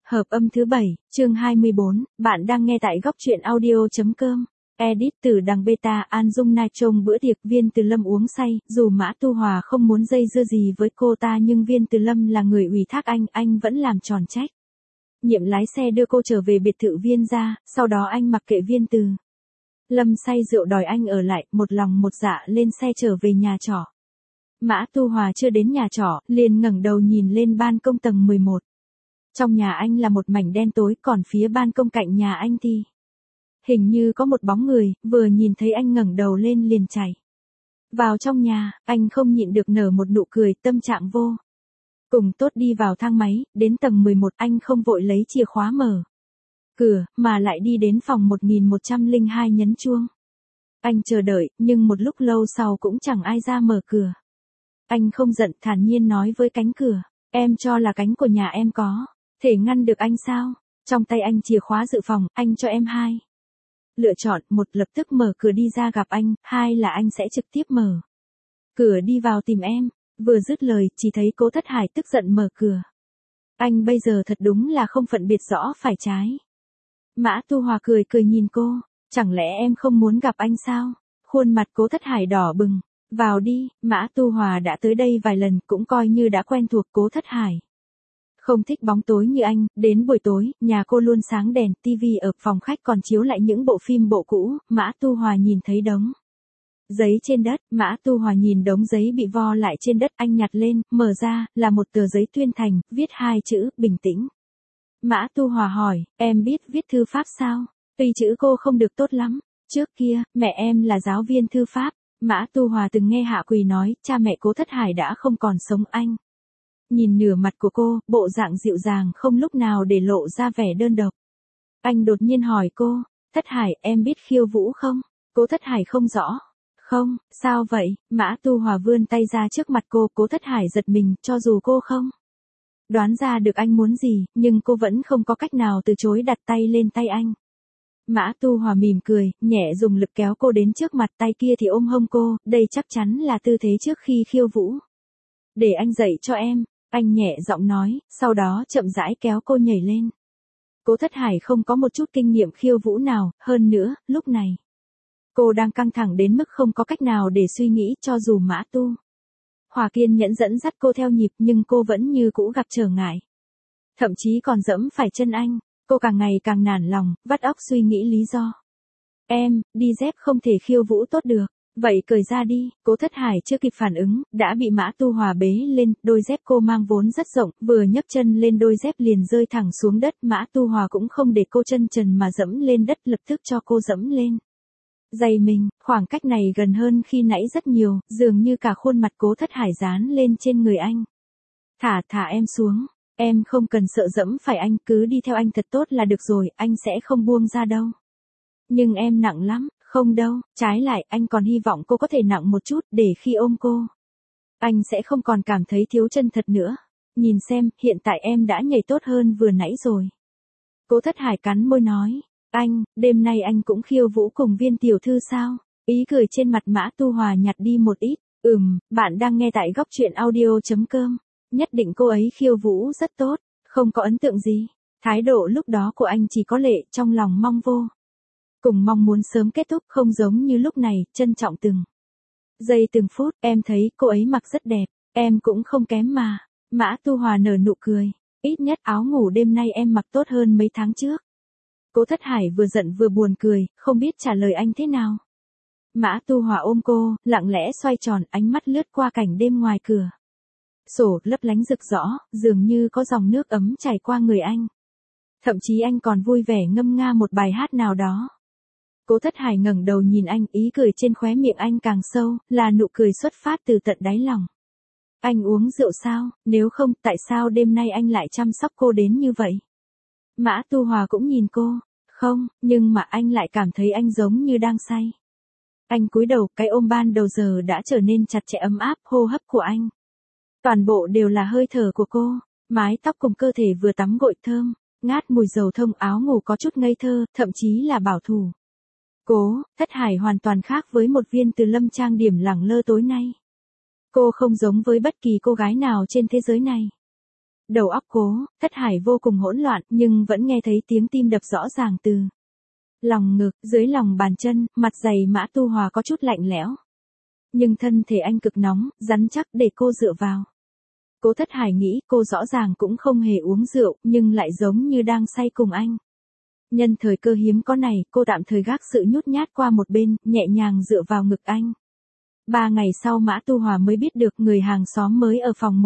Hợp âm thứ 7, chương 24, bạn đang nghe tại góc truyện audio.com. Edit từ đằng beta. An Dung Na trông bữa tiệc Viên Từ Lâm uống say, dù Mã Tu Hòa không muốn dây dưa gì với cô ta nhưng Viên Từ Lâm là người ủy thác anh vẫn làm tròn trách nhiệm lái xe đưa cô trở về biệt thự Viên gia, sau đó anh mặc kệ Viên Từ Lâm say rượu đòi anh ở lại, một lòng một dạ lên xe trở về nhà trọ. Mã Tu Hòa chưa đến nhà trọ, liền ngẩng đầu nhìn lên ban công tầng 11. Trong nhà anh là một mảnh đen tối, còn phía ban công cạnh nhà anh thì hình như có một bóng người, vừa nhìn thấy anh ngẩng đầu lên liền chạy vào trong nhà. Anh không nhịn được nở một nụ cười, tâm trạng vô cùng tốt. Đi vào thang máy, đến tầng 11, anh không vội lấy chìa khóa mở cửa, mà lại đi đến phòng 1102 nhấn chuông. Anh chờ đợi, nhưng một lúc lâu sau cũng chẳng ai ra mở cửa. Anh không giận, thản nhiên nói với cánh cửa, em cho là cánh của nhà em có thể ngăn được anh sao? Trong tay anh chìa khóa dự phòng, anh cho em hai lựa chọn, một lập tức mở cửa đi ra gặp anh, hai là anh sẽ trực tiếp mở cửa đi vào tìm em. Vừa dứt lời, chỉ thấy Cố Thất Hải tức giận mở cửa. Anh bây giờ thật đúng là không phân biệt rõ phải trái. Mã Tu Hòa cười cười nhìn cô, chẳng lẽ em không muốn gặp anh sao? Khuôn mặt Cố Thất Hải đỏ bừng. Vào đi. Mã Tu Hòa đã tới đây vài lần, cũng coi như đã quen thuộc Cố Thất Hải. Không thích bóng tối như anh, đến buổi tối, nhà cô luôn sáng đèn, tivi ở phòng khách còn chiếu lại những bộ phim bộ cũ. Mã Tu Hòa nhìn thấy đống giấy trên đất, Mã Tu Hòa nhìn đống giấy bị vo lại trên đất, anh nhặt lên, mở ra, là một tờ giấy tuyên thành, viết hai chữ, bình tĩnh. Mã Tu Hòa hỏi, em biết viết thư pháp sao? Tuy chữ cô không được tốt lắm, trước kia, mẹ em là giáo viên thư pháp. Mã Tu Hòa từng nghe Hạ Quỳ nói, cha mẹ Cố Thất Hải đã không còn sống. Anh nhìn nửa mặt của cô, bộ dạng dịu dàng không lúc nào để lộ ra vẻ đơn độc. Anh đột nhiên hỏi cô, Thất Hải, em biết khiêu vũ không? Cố Thất Hải không rõ. Không, sao vậy? Mã Tu Hòa vươn tay ra trước mặt cô, Cố Thất Hải giật mình, cho dù cô không đoán ra được anh muốn gì, nhưng cô vẫn không có cách nào từ chối, đặt tay lên tay anh. Mã Tu Hòa mỉm cười, nhẹ dùng lực kéo cô đến trước mặt, tay kia thì ôm hông cô, đây chắc chắn là tư thế trước khi khiêu vũ. Để anh dạy cho em, anh nhẹ giọng nói, sau đó chậm rãi kéo cô nhảy lên. Cố Thất Hải không có một chút kinh nghiệm khiêu vũ nào, hơn nữa, lúc này cô đang căng thẳng đến mức không có cách nào để suy nghĩ, cho dù Mã Tu Hòa kiên nhẫn dẫn dắt cô theo nhịp nhưng cô vẫn như cũ gặp trở ngại. Thậm chí còn dẫm phải chân anh. Cô càng ngày càng nản lòng, vắt óc suy nghĩ lý do. Em, đi dép không thể khiêu vũ tốt được. Vậy cởi ra đi. Cố Thất Hải chưa kịp phản ứng, đã bị Mã Tu Hòa bế lên. Đôi dép cô mang vốn rất rộng, vừa nhấc chân lên đôi dép liền rơi thẳng xuống đất. Mã Tu Hòa cũng không để cô chân trần mà dẫm lên đất, lập tức cho cô dẫm lên giày mình. Khoảng cách này gần hơn khi nãy rất nhiều, dường như cả khuôn mặt Cố Thất Hải dán lên trên người anh. Thả em xuống. Em không cần sợ dẫm phải anh, cứ đi theo anh thật tốt là được rồi, anh sẽ không buông ra đâu. Nhưng em nặng lắm. Không đâu, trái lại, anh còn hy vọng cô có thể nặng một chút, để khi ôm cô, anh sẽ không còn cảm thấy thiếu chân thật nữa. Nhìn xem, hiện tại em đã nhảy tốt hơn vừa nãy rồi. Cố Thất Hải cắn môi nói, anh, đêm nay anh cũng khiêu vũ cùng Viên tiểu thư sao? Ý cười trên mặt Mã Tu Hòa nhạt đi một ít. Bạn đang nghe tại góc truyện audio.com. Nhất định cô ấy khiêu vũ rất tốt, không có ấn tượng gì. Thái độ lúc đó của anh chỉ có lệ, trong lòng mong vô cùng mong muốn sớm kết thúc, không giống như lúc này, trân trọng từng giây từng phút. Em thấy cô ấy mặc rất đẹp, em cũng không kém mà. Mã Tu Hòa nở nụ cười, ít nhất áo ngủ đêm nay em mặc tốt hơn mấy tháng trước. Cố Thất Hải vừa giận vừa buồn cười, không biết trả lời anh thế nào. Mã Tu Hòa ôm cô, lặng lẽ xoay tròn, ánh mắt lướt qua cảnh đêm ngoài cửa sổ, lấp lánh rực rõ, dường như có dòng nước ấm chảy qua người anh. Thậm chí anh còn vui vẻ ngâm nga một bài hát nào đó. Cố Thất Hải ngẩng đầu nhìn anh, ý cười trên khóe miệng anh càng sâu, là nụ cười xuất phát từ tận đáy lòng. Anh uống rượu sao? Nếu không, tại sao đêm nay anh lại chăm sóc cô đến như vậy? Mã Tu Hòa cũng nhìn cô. Không, nhưng mà anh lại cảm thấy anh giống như đang say. Anh cúi đầu, cái ôm ban đầu giờ đã trở nên chặt chẽ ấm áp, hô hấp của anh toàn bộ đều là hơi thở của cô, mái tóc cùng cơ thể vừa tắm gội thơm, ngát mùi dầu thông, áo ngủ có chút ngây thơ, thậm chí là bảo thủ. Cố Thất Hải hoàn toàn khác với một Viên Từ Lâm trang điểm lẳng lơ tối nay. Cô không giống với bất kỳ cô gái nào trên thế giới này. Đầu óc Cố Thất Hải vô cùng hỗn loạn, nhưng vẫn nghe thấy tiếng tim đập rõ ràng từ lòng ngực, dưới lòng bàn chân, mặt giày Mã Tu Hòa có chút lạnh lẽo. Nhưng thân thể anh cực nóng, rắn chắc để cô dựa vào. Cố Thất Hải nghĩ cô rõ ràng cũng không hề uống rượu, nhưng lại giống như đang say cùng anh. Nhân thời cơ hiếm có này, cô tạm thời gác sự nhút nhát qua một bên, nhẹ nhàng dựa vào ngực anh. 3 ngày sau Mã Tu Hòa mới biết được người hàng xóm mới ở phòng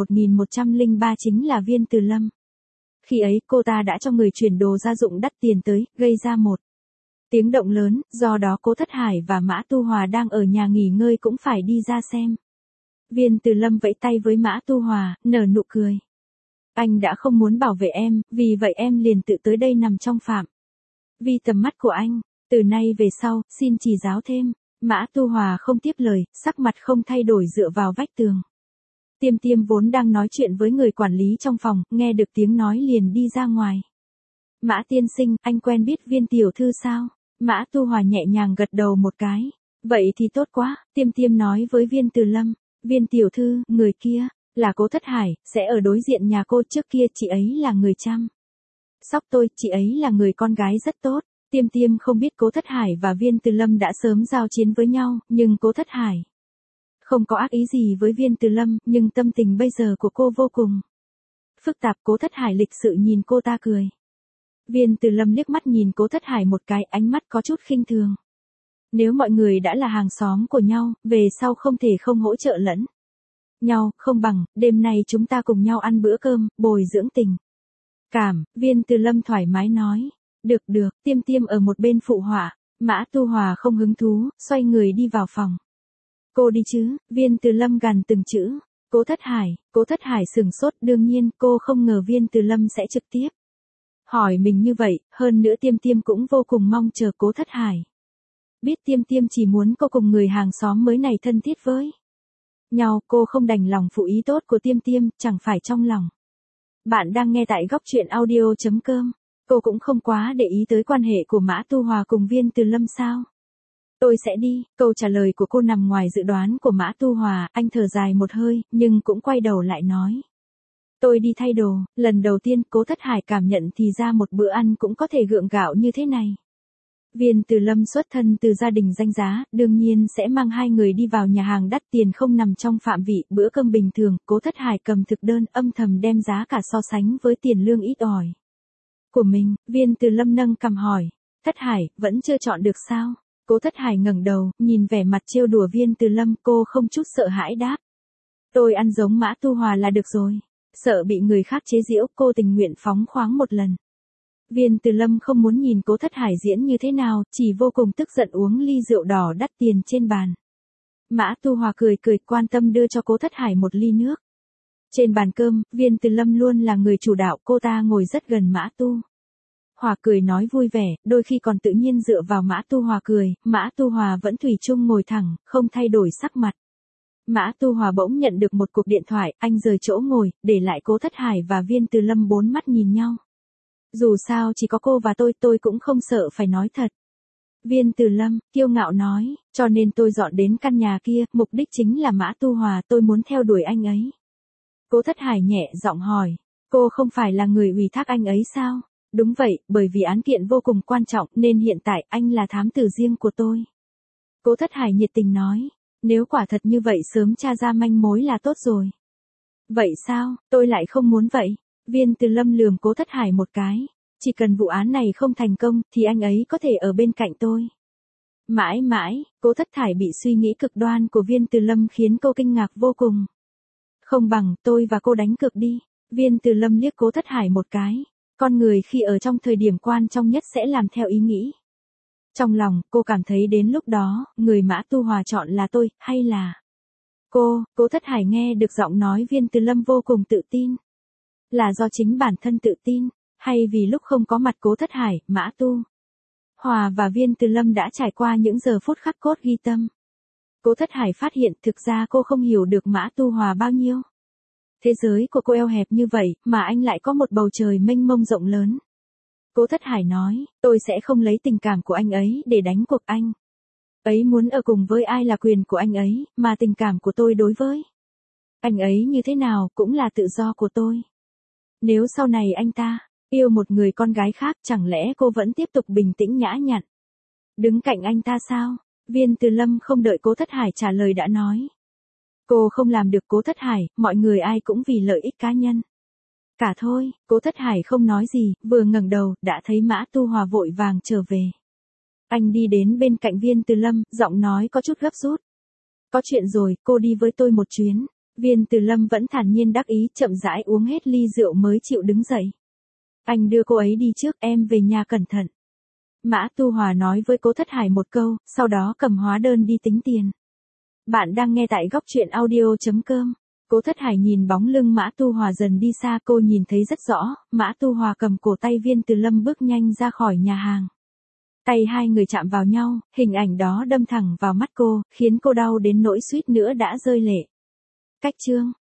1103 chính là Viên Từ Lâm. Khi ấy cô ta đã cho người chuyển đồ gia dụng đắt tiền tới, gây ra một tiếng động lớn, do đó Cố Thất Hải và Mã Tu Hòa đang ở nhà nghỉ ngơi cũng phải đi ra xem. Viên Từ Lâm vẫy tay với Mã Tu Hòa, nở nụ cười. Anh đã không muốn bảo vệ em, vì vậy em liền tự tới đây nằm trong phạm vi tầm mắt của anh. Từ nay về sau, xin chỉ giáo thêm. Mã Tu Hòa không tiếp lời, sắc mặt không thay đổi dựa vào vách tường. Tiêm Tiêm vốn đang nói chuyện với người quản lý trong phòng, nghe được tiếng nói liền đi ra ngoài. Mã tiên sinh, anh quen biết Viên tiểu thư sao? Mã Tu Hòa nhẹ nhàng gật đầu một cái. Vậy thì tốt quá, Tiêm Tiêm nói với Viên Từ Lâm. Viên tiểu thư, người kia, là Cố Thất Hải, sẽ ở đối diện nhà cô, trước kia chị ấy là người chăm sóc tôi, chị ấy là người con gái rất tốt. Tiêm Tiêm không biết Cố Thất Hải và Viên Từ Lâm đã sớm giao chiến với nhau, nhưng Cố Thất Hải không có ác ý gì với Viên Từ Lâm, nhưng tâm tình bây giờ của cô vô cùng phức tạp. Cố Thất Hải lịch sự nhìn cô ta cười. Viên Từ Lâm liếc mắt nhìn Cố Thất Hải một cái, ánh mắt có chút khinh thường. Nếu mọi người đã là hàng xóm của nhau, về sau không thể không hỗ trợ lẫn nhau, không bằng, đêm nay chúng ta cùng nhau ăn bữa cơm, bồi dưỡng tình cảm. Viên Từ Lâm thoải mái nói. Được được, Tiêm Tiêm ở một bên phụ họa. Mã Tu Hòa không hứng thú, xoay người đi vào phòng. Cô đi chứ? Viên Từ Lâm gằn từng chữ. Cố Thất Hải sửng sốt, đương nhiên cô không ngờ Viên Từ Lâm sẽ trực tiếp hỏi mình như vậy, hơn nữa Tiêm Tiêm cũng vô cùng mong chờ Cố Thất Hải. Biết Tiêm Tiêm chỉ muốn cô cùng người hàng xóm mới này thân thiết với nhau, cô không đành lòng phụ ý tốt của Tiêm Tiêm, chẳng phải trong lòng. Bạn đang nghe tại góc truyện audio.com. Cô cũng không quá để ý tới quan hệ của Mã Tu Hòa cùng Viên Từ Lâm sao? Tôi sẽ đi. Câu trả lời của cô nằm ngoài dự đoán của Mã Tu Hòa, anh thở dài một hơi, nhưng cũng quay đầu lại nói. Tôi đi thay đồ. Lần đầu tiên Cố Thất Hải cảm nhận thì ra một bữa ăn cũng có thể gượng gạo như thế này. Viên Từ Lâm xuất thân từ gia đình danh giá, đương nhiên sẽ mang hai người đi vào nhà hàng đắt tiền không nằm trong phạm vị bữa cơm bình thường. Cố Thất Hải cầm thực đơn, âm thầm đem giá cả so sánh với tiền lương ít ỏi của mình. Viên Từ Lâm nâng cằm hỏi. Thất Hải, vẫn chưa chọn được sao? Cố Thất Hải ngẩng đầu, nhìn vẻ mặt trêu đùa Viên Từ Lâm, cô không chút sợ hãi đáp. Tôi ăn giống Mã Tu Hòa là được rồi. Sợ bị người khác chế giễu, cô tình nguyện phóng khoáng một lần. Viên Từ Lâm không muốn nhìn Cố Thất Hải diễn như thế nào, chỉ vô cùng tức giận uống ly rượu đỏ đắt tiền trên bàn. Mã Tu Hòa cười cười quan tâm đưa cho Cố Thất Hải một ly nước. Trên bàn cơm, Viên Từ Lâm luôn là người chủ đạo, cô ta ngồi rất gần Mã Tu Hòa cười nói vui vẻ, đôi khi còn tự nhiên dựa vào Mã Tu Hòa cười. Mã Tu Hòa vẫn thủy chung ngồi thẳng, không thay đổi sắc mặt. Mã Tu Hòa bỗng nhận được một cuộc điện thoại, anh rời chỗ ngồi, để lại Cố Thất Hải và Viên Từ Lâm bốn mắt nhìn nhau. Dù sao chỉ có cô và tôi cũng không sợ phải nói thật. Viên Từ Lâm, kiêu ngạo nói, cho nên tôi dọn đến căn nhà kia, mục đích chính là Mã Tu Hòa, tôi muốn theo đuổi anh ấy. Cố Thất Hải nhẹ giọng hỏi, cô không phải là người ủy thác anh ấy sao? Đúng vậy, bởi vì án kiện vô cùng quan trọng nên hiện tại anh là thám tử riêng của tôi. Cố Thất Hải nhiệt tình nói, nếu quả thật như vậy sớm tra ra manh mối là tốt rồi. Vậy sao, tôi lại không muốn vậy. Viên Từ Lâm lườm Cố Thất Hải một cái. Chỉ cần vụ án này không thành công, thì anh ấy có thể ở bên cạnh tôi. Mãi mãi, Cố Thất Hải bị suy nghĩ cực đoan của Viên Từ Lâm khiến cô kinh ngạc vô cùng. Không bằng, tôi và cô đánh cược đi. Viên Từ Lâm liếc Cố Thất Hải một cái. Con người khi ở trong thời điểm quan trọng nhất sẽ làm theo ý nghĩ. Trong lòng, cô cảm thấy đến lúc đó, người Mã Tu Hòa chọn là tôi, hay là Cố Thất Hải nghe được giọng nói Viên Từ Lâm vô cùng tự tin. Là do chính bản thân tự tin, hay vì lúc không có mặt Cố Thất Hải, Mã Tu Hòa và Viên Từ Lâm đã trải qua những giờ phút khắc cốt ghi tâm. Cố Thất Hải phát hiện thực ra cô không hiểu được Mã Tu Hòa bao nhiêu. Thế giới của cô eo hẹp như vậy, mà anh lại có một bầu trời mênh mông rộng lớn. Cố Thất Hải nói, tôi sẽ không lấy tình cảm của anh ấy để đánh cuộc anh. Ấy muốn ở cùng với ai là quyền của anh ấy, mà tình cảm của tôi đối với anh ấy như thế nào cũng là tự do của tôi. Nếu sau này anh ta yêu một người con gái khác, chẳng lẽ cô vẫn tiếp tục bình tĩnh nhã nhặn đứng cạnh anh ta sao? Viên Từ Lâm không đợi Cố Thất Hải trả lời đã nói. Cô không làm được Cố Thất Hải, mọi người ai cũng vì lợi ích cá nhân. Cả thôi, Cố Thất Hải không nói gì, vừa ngẩng đầu, đã thấy Mã Tu Hòa vội vàng trở về. Anh đi đến bên cạnh Viên Từ Lâm, giọng nói có chút gấp rút. Có chuyện rồi, cô đi với tôi một chuyến. Viên Từ Lâm vẫn thản nhiên đắc ý, chậm rãi uống hết ly rượu mới chịu đứng dậy. Anh đưa cô ấy đi trước, em về nhà cẩn thận. Mã Tu Hòa nói với Cố Thất Hải một câu, sau đó cầm hóa đơn đi tính tiền. Bạn đang nghe tại góc truyện audio.com. Cố Thất Hải nhìn bóng lưng Mã Tu Hòa dần đi xa, cô nhìn thấy rất rõ, Mã Tu Hòa cầm cổ tay Viên Từ Lâm bước nhanh ra khỏi nhà hàng. Tay hai người chạm vào nhau, hình ảnh đó đâm thẳng vào mắt cô, khiến cô đau đến nỗi suýt nữa đã rơi lệ. Cách chương